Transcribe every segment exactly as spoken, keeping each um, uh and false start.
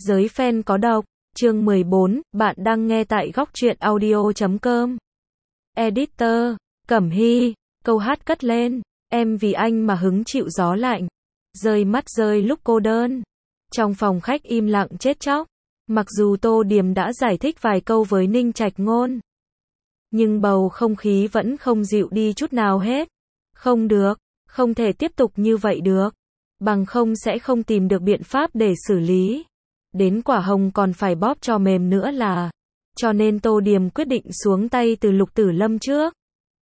Giới fan có độc, chương mười bốn, bạn đang nghe tại góc truyện audio chấm com. Editor, Cẩm Hy, câu hát cất lên, em vì anh mà hứng chịu gió lạnh, rơi mắt rơi lúc cô đơn. Trong phòng khách im lặng chết chóc, mặc dù Tô Điềm đã giải thích vài câu với Ninh Trạch Ngôn, nhưng bầu không khí vẫn không dịu đi chút nào hết. Không được, không thể tiếp tục như vậy được, bằng không sẽ không tìm được biện pháp để xử lý. Đến quả hồng còn phải bóp cho mềm nữa là. Cho nên Tô Điềm quyết định xuống tay từ Lục Tử Lâm trước.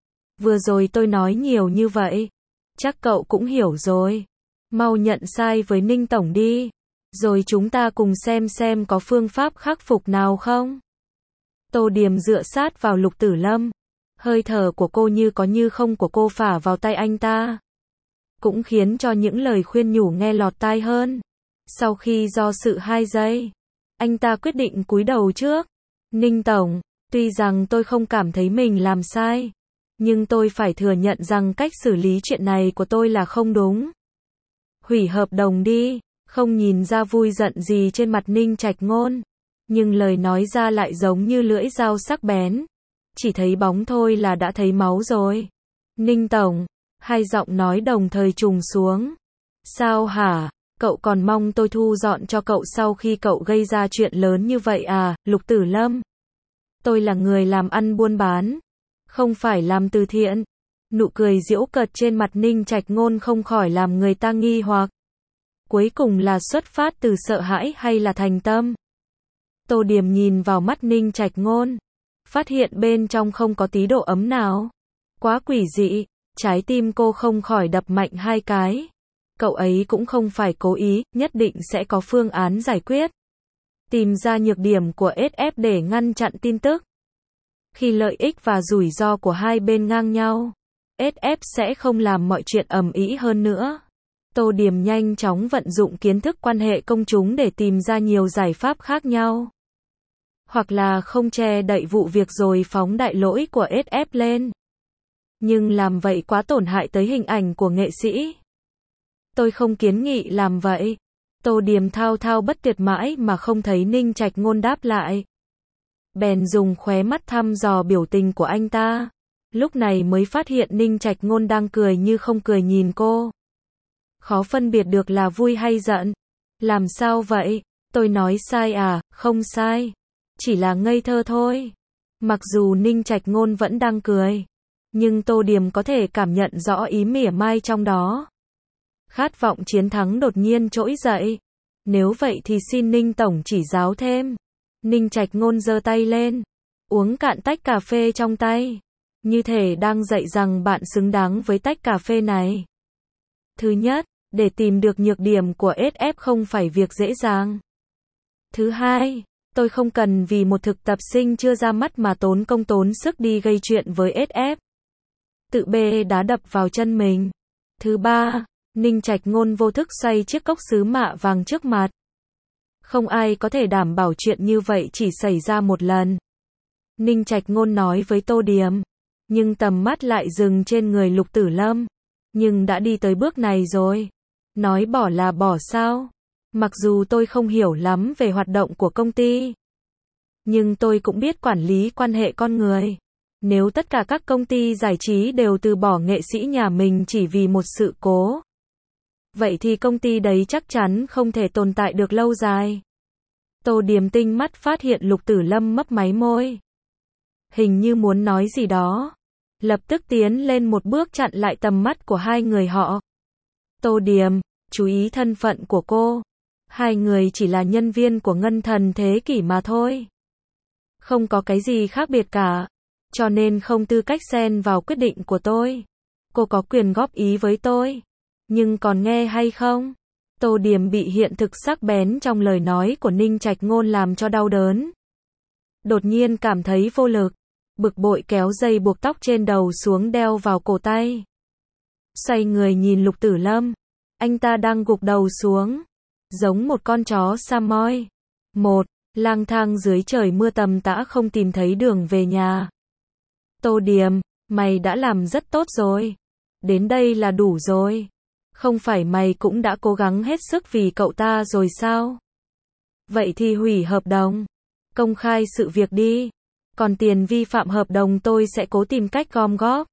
Vừa rồi tôi nói nhiều như vậy, chắc cậu cũng hiểu rồi. Mau nhận sai với Ninh Tổng đi, rồi chúng ta cùng xem xem có phương pháp khắc phục nào không. Tô Điềm dựa sát vào Lục Tử Lâm, hơi thở của cô như có như không của cô phả vào tay anh ta, cũng khiến cho những lời khuyên nhủ nghe lọt tai hơn. Sau khi do sự hai giây, anh ta quyết định cúi đầu trước. Ninh Tổng, tuy rằng tôi không cảm thấy mình làm sai, nhưng tôi phải thừa nhận rằng cách xử lý chuyện này của tôi là không đúng. Hủy hợp đồng đi. Không nhìn ra vui giận gì trên mặt Ninh Trạch Ngôn, nhưng lời nói ra lại giống như lưỡi dao sắc bén. Chỉ thấy bóng thôi là đã thấy máu rồi. Ninh Tổng, hai giọng nói đồng thời trùng xuống. Sao hả? Cậu còn mong tôi thu dọn cho cậu sau khi cậu gây ra chuyện lớn như vậy à, Lục Tử Lâm? Tôi là người làm ăn buôn bán, không phải làm từ thiện. Nụ cười giễu cợt trên mặt Ninh Trạch Ngôn không khỏi làm người ta nghi hoặc. Cuối cùng là xuất phát từ sợ hãi hay là thành tâm? Tô Điềm nhìn vào mắt Ninh Trạch Ngôn, phát hiện bên trong không có tí độ ấm nào. Quá quỷ dị, trái tim cô không khỏi đập mạnh hai cái. Cậu ấy cũng không phải cố ý, nhất định sẽ có phương án giải quyết. Tìm ra nhược điểm của ét ép để ngăn chặn tin tức. Khi lợi ích và rủi ro của hai bên ngang nhau, ét ép sẽ không làm mọi chuyện ầm ĩ hơn nữa. Tô Điềm nhanh chóng vận dụng kiến thức quan hệ công chúng để tìm ra nhiều giải pháp khác nhau. Hoặc là không che đậy vụ việc rồi phóng đại lỗi của ét ép lên. Nhưng làm vậy quá tổn hại tới hình ảnh của nghệ sĩ. Tôi không kiến nghị làm vậy. Tô Điềm thao thao bất tuyệt mãi mà không thấy Ninh Trạch Ngôn đáp lại. Bèn dùng khóe mắt thăm dò biểu tình của anh ta. Lúc này mới phát hiện Ninh Trạch Ngôn đang cười như không cười nhìn cô. Khó phân biệt được là vui hay giận. Làm sao vậy? Tôi nói sai à? Không sai. Chỉ là ngây thơ thôi. Mặc dù Ninh Trạch Ngôn vẫn đang cười, nhưng Tô Điềm có thể cảm nhận rõ ý mỉa mai trong đó. Khát vọng chiến thắng đột nhiên trỗi dậy. Nếu vậy thì xin Ninh Tổng chỉ giáo thêm. Ninh Trạch Ngôn giơ tay lên, uống cạn tách cà phê trong tay, như thể đang dạy rằng bạn xứng đáng với tách cà phê này. Thứ nhất, để tìm được nhược điểm của ét ép không phải việc dễ dàng. Thứ hai, tôi không cần vì một thực tập sinh chưa ra mắt mà tốn công tốn sức đi gây chuyện với ét ép. Tự bê đá đập vào chân mình. Thứ ba, Ninh Trạch Ngôn vô thức xoay chiếc cốc sứ mạ vàng trước mặt. Không ai có thể đảm bảo chuyện như vậy chỉ xảy ra một lần. Ninh Trạch Ngôn nói với Tô Điềm, nhưng tầm mắt lại dừng trên người Lục Tử Lâm. Nhưng đã đi tới bước này rồi. Nói bỏ là bỏ sao? Mặc dù tôi không hiểu lắm về hoạt động của công ty, nhưng tôi cũng biết quản lý quan hệ con người. Nếu tất cả các công ty giải trí đều từ bỏ nghệ sĩ nhà mình chỉ vì một sự cố, vậy thì công ty đấy chắc chắn không thể tồn tại được lâu dài. Tô Điềm tinh mắt phát hiện Lục Tử Lâm mấp máy môi, hình như muốn nói gì đó, lập tức tiến lên một bước chặn lại tầm mắt của hai người họ. Tô Điềm, chú ý thân phận của cô. Hai người chỉ là nhân viên của Ngân Thần Thế Kỷ mà thôi. Không có cái gì khác biệt cả. Cho nên không tư cách xen vào quyết định của tôi. Cô có quyền góp ý với tôi. Nhưng còn nghe hay không? Tô Điềm bị hiện thực sắc bén trong lời nói của Ninh Trạch Ngôn làm cho đau đớn. Đột nhiên cảm thấy vô lực. Bực bội kéo dây buộc tóc trên đầu xuống đeo vào cổ tay. Xoay người nhìn Lục Tử Lâm. Anh ta đang gục đầu xuống, giống một con chó Samoy. Một, lang thang dưới trời mưa tầm tã không tìm thấy đường về nhà. Tô Điềm, mày đã làm rất tốt rồi. Đến đây là đủ rồi. Không phải mày cũng đã cố gắng hết sức vì cậu ta rồi sao? Vậy thì hủy hợp đồng. Công khai sự việc đi. Còn tiền vi phạm hợp đồng tôi sẽ cố tìm cách gom góp.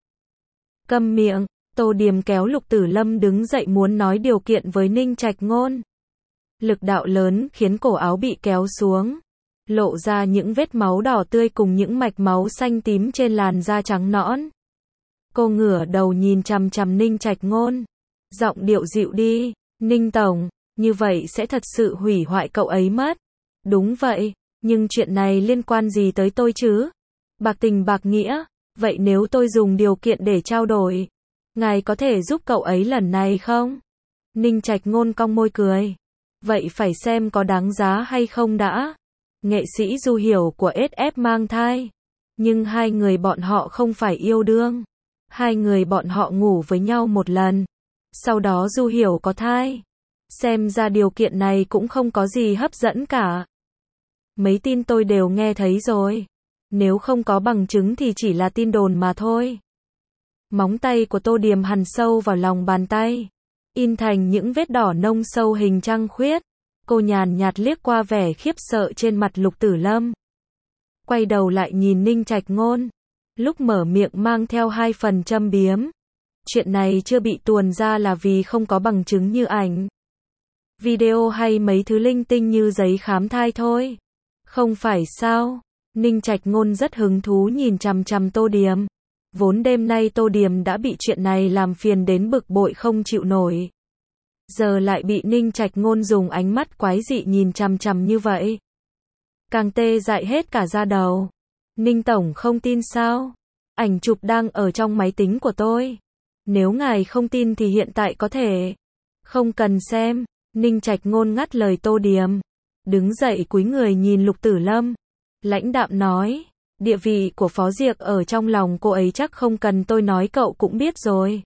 Câm miệng, Tô Điềm kéo Lục Tử Lâm đứng dậy muốn nói điều kiện với Ninh Trạch Ngôn. Lực đạo lớn khiến cổ áo bị kéo xuống, lộ ra những vết máu đỏ tươi cùng những mạch máu xanh tím trên làn da trắng nõn. Cô ngửa đầu nhìn chằm chằm Ninh Trạch Ngôn, giọng điệu dịu đi, Ninh Tổng, như vậy sẽ thật sự hủy hoại cậu ấy mất. Đúng vậy, nhưng chuyện này liên quan gì tới tôi chứ? Bạc tình bạc nghĩa, vậy nếu tôi dùng điều kiện để trao đổi, ngài có thể giúp cậu ấy lần này không? Ninh Trạch Ngôn cong môi cười. Vậy phải xem có đáng giá hay không đã. Nghệ sĩ Du Hiểu của ét ép mang thai. Nhưng hai người bọn họ không phải yêu đương. Hai người bọn họ ngủ với nhau một lần. Sau đó Du Hiểu có thai. Xem ra điều kiện này cũng không có gì hấp dẫn cả. Mấy tin tôi đều nghe thấy rồi. Nếu không có bằng chứng thì chỉ là tin đồn mà thôi. Móng tay của Tô Điềm hằn sâu vào lòng bàn tay, in thành những vết đỏ nông sâu hình trăng khuyết. Cô nhàn nhạt liếc qua vẻ khiếp sợ trên mặt Lục Tử Lâm. Quay đầu lại nhìn Ninh Trạch Ngôn. Lúc mở miệng mang theo hai phần châm biếm. Chuyện này chưa bị tuồn ra là vì không có bằng chứng như ảnh, video hay mấy thứ linh tinh như giấy khám thai thôi. Không phải sao? Ninh Trạch Ngôn rất hứng thú nhìn chằm chằm Tô Điềm. Vốn đêm nay Tô Điềm đã bị chuyện này làm phiền đến bực bội không chịu nổi. Giờ lại bị Ninh Trạch Ngôn dùng ánh mắt quái dị nhìn chằm chằm như vậy. Càng tê dại hết cả da đầu. Ninh Tổng không tin sao? Ảnh chụp đang ở trong máy tính của tôi. Nếu ngài không tin thì hiện tại có thể. Không cần xem. Ninh Trạch Ngôn ngắt lời Tô Điềm. Đứng dậy cúi người nhìn Lục Tử Lâm. Lãnh đạm nói. Địa vị của Phó Diệc ở trong lòng cô ấy chắc không cần tôi nói cậu cũng biết rồi.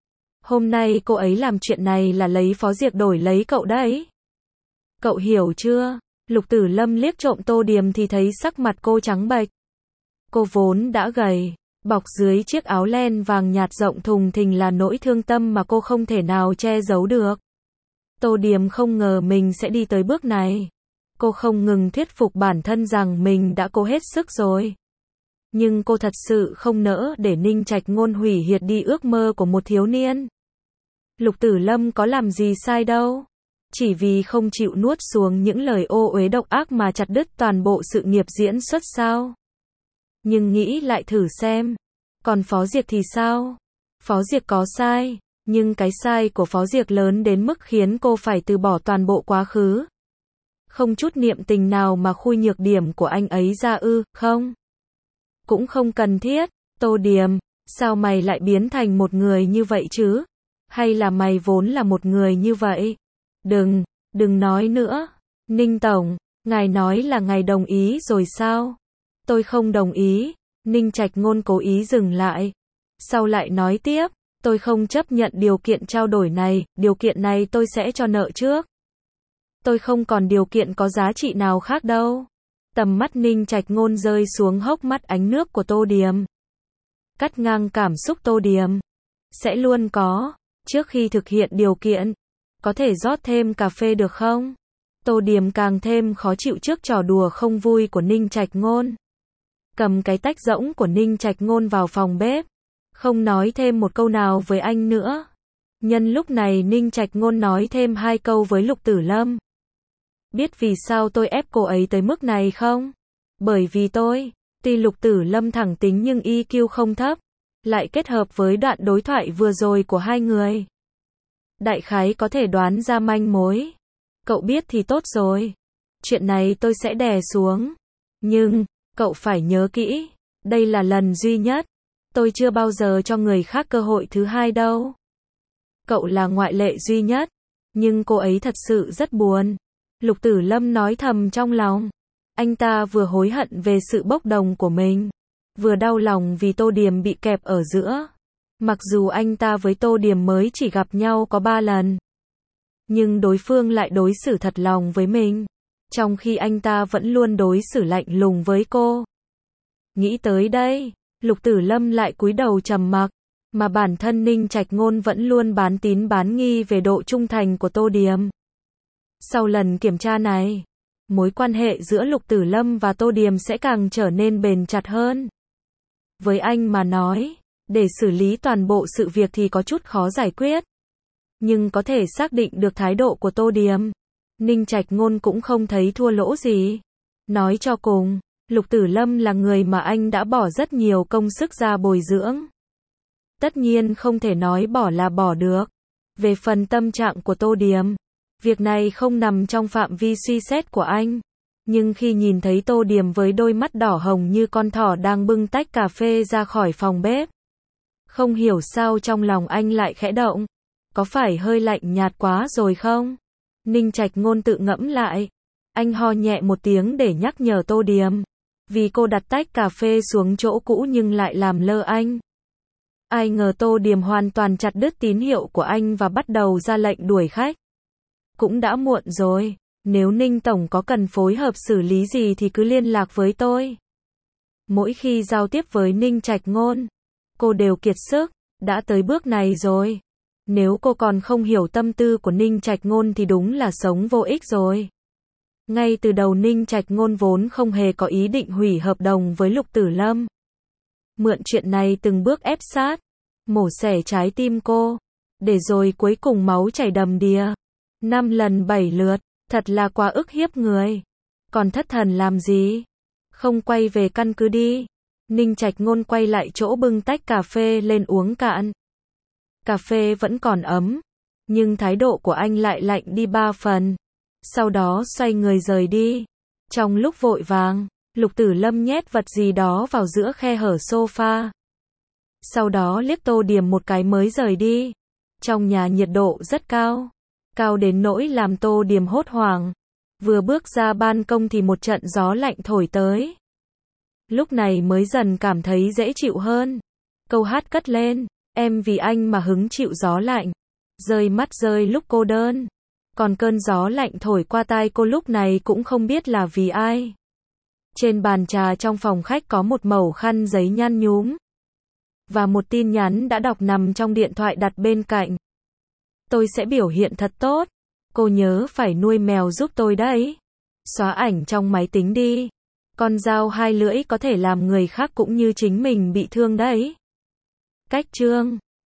Hôm nay cô ấy làm chuyện này là lấy Phó Diệc đổi lấy cậu đấy. Cậu hiểu chưa? Lục Tử Lâm liếc trộm Tô Điềm thì thấy sắc mặt cô trắng bệch. Cô vốn đã gầy, bọc dưới chiếc áo len vàng nhạt rộng thùng thình là nỗi thương tâm mà cô không thể nào che giấu được. Tô Điềm không ngờ mình sẽ đi tới bước này. Cô không ngừng thuyết phục bản thân rằng mình đã cố hết sức rồi. Nhưng cô thật sự không nỡ để Ninh Trạch Ngôn hủy hiệt đi ước mơ của một thiếu niên. Lục Tử Lâm có làm gì sai đâu. Chỉ vì không chịu nuốt xuống những lời ô uế độc ác mà chặt đứt toàn bộ sự nghiệp diễn xuất sao? Nhưng nghĩ lại thử xem. Còn Phó Diệc thì sao? Phó Diệc có sai, nhưng cái sai của Phó Diệc lớn đến mức khiến cô phải từ bỏ toàn bộ quá khứ. Không chút niệm tình nào mà khui nhược điểm của anh ấy ra ư, không? Cũng không cần thiết. Tô Điềm, sao mày lại biến thành một người như vậy chứ? Hay là mày vốn là một người như vậy? Đừng, đừng nói nữa. Ninh Tổng, ngài nói là ngài đồng ý rồi sao? Tôi không đồng ý. Ninh Trạch Ngôn cố ý dừng lại. Sau lại nói tiếp, tôi không chấp nhận điều kiện trao đổi này, điều kiện này tôi sẽ cho nợ trước. Tôi không còn điều kiện có giá trị nào khác đâu. Tầm mắt Ninh Trạch Ngôn rơi xuống hốc mắt ánh nước của Tô Điềm. Cắt ngang cảm xúc Tô Điềm. Sẽ luôn có. Trước khi thực hiện điều kiện, có thể rót thêm cà phê được không? Tô Điềm càng thêm khó chịu trước trò đùa không vui của Ninh Trạch Ngôn. Cầm cái tách rỗng của Ninh Trạch Ngôn vào phòng bếp. Không nói thêm một câu nào với anh nữa. Nhân lúc này Ninh Trạch Ngôn nói thêm hai câu với Lục Tử Lâm. Biết vì sao tôi ép cô ấy tới mức này không? Bởi vì tôi, tuy Lục Tử Lâm thẳng tính nhưng i kiu không thấp, lại kết hợp với đoạn đối thoại vừa rồi của hai người. Đại khái có thể đoán ra manh mối. Cậu biết thì tốt rồi. Chuyện này tôi sẽ đè xuống. Nhưng, cậu phải nhớ kỹ, đây là lần duy nhất. Tôi chưa bao giờ cho người khác cơ hội thứ hai đâu. Cậu là ngoại lệ duy nhất. Nhưng cô ấy thật sự rất buồn. Lục Tử Lâm nói thầm trong lòng. Anh ta vừa hối hận về sự bốc đồng của mình, vừa đau lòng vì Tô Điềm bị kẹp ở giữa. Mặc dù anh ta với Tô Điềm mới chỉ gặp nhau có ba lần, nhưng đối phương lại đối xử thật lòng với mình, trong khi anh ta vẫn luôn đối xử lạnh lùng với cô. Nghĩ tới đây, Lục Tử Lâm lại cúi đầu trầm mặc, mà bản thân Ninh Trạch Ngôn vẫn luôn bán tín bán nghi về độ trung thành của Tô Điềm. Sau lần kiểm tra này, mối quan hệ giữa Lục Tử Lâm và Tô Điềm sẽ càng trở nên bền chặt hơn. Với anh mà nói, để xử lý toàn bộ sự việc thì có chút khó giải quyết. Nhưng có thể xác định được thái độ của Tô Điềm, Ninh Trạch Ngôn cũng không thấy thua lỗ gì. Nói cho cùng, Lục Tử Lâm là người mà anh đã bỏ rất nhiều công sức ra bồi dưỡng. Tất nhiên không thể nói bỏ là bỏ được. Về phần tâm trạng của Tô Điềm, việc này không nằm trong phạm vi suy xét của anh. Nhưng khi nhìn thấy Tô Điềm với đôi mắt đỏ hồng như con thỏ đang bưng tách cà phê ra khỏi phòng bếp, không hiểu sao trong lòng anh lại khẽ động. Có phải hơi lạnh nhạt quá rồi không? Ninh Trạch Ngôn tự ngẫm lại. Anh ho nhẹ một tiếng để nhắc nhở Tô Điềm. Vì cô đặt tách cà phê xuống chỗ cũ nhưng lại làm lơ anh. Ai ngờ Tô Điềm hoàn toàn chặt đứt tín hiệu của anh và bắt đầu ra lệnh đuổi khách. Cũng đã muộn rồi. Nếu Ninh Tổng có cần phối hợp xử lý gì thì cứ liên lạc với tôi. Mỗi khi giao tiếp với Ninh Trạch Ngôn, cô đều kiệt sức. Đã tới bước này rồi. Nếu cô còn không hiểu tâm tư của Ninh Trạch Ngôn thì đúng là sống vô ích rồi. Ngay từ đầu Ninh Trạch Ngôn vốn không hề có ý định hủy hợp đồng với Lục Tử Lâm. Mượn chuyện này từng bước ép sát, mổ xẻ trái tim cô, để rồi cuối cùng máu chảy đầm đìa. Năm lần bảy lượt, thật là quá ức hiếp người. Còn thất thần làm gì? Không quay về căn cứ đi. Ninh Trạch Ngôn quay lại chỗ bưng tách cà phê lên uống cạn. Cà phê vẫn còn ấm, nhưng thái độ của anh lại lạnh đi ba phần. Sau đó xoay người rời đi. Trong lúc vội vàng, Lục Tử Lâm nhét vật gì đó vào giữa khe hở sofa. Sau đó liếc Tô Điềm một cái mới rời đi. Trong nhà nhiệt độ rất cao. Cao đến nỗi làm Tô Điềm hốt hoảng. Vừa bước ra ban công thì một trận gió lạnh thổi tới. Lúc này mới dần cảm thấy dễ chịu hơn. Câu hát cất lên. Em vì anh mà hứng chịu gió lạnh. Rơi mắt rơi lúc cô đơn. Còn cơn gió lạnh thổi qua tai cô lúc này cũng không biết là vì ai. Trên bàn trà trong phòng khách có một mẩu khăn giấy nhăn nhúm. Và một tin nhắn đã đọc nằm trong điện thoại đặt bên cạnh. Tôi sẽ biểu hiện thật tốt. Cô nhớ phải nuôi mèo giúp tôi đấy. Xóa ảnh trong máy tính đi. Con dao hai lưỡi có thể làm người khác cũng như chính mình bị thương đấy. Cách chương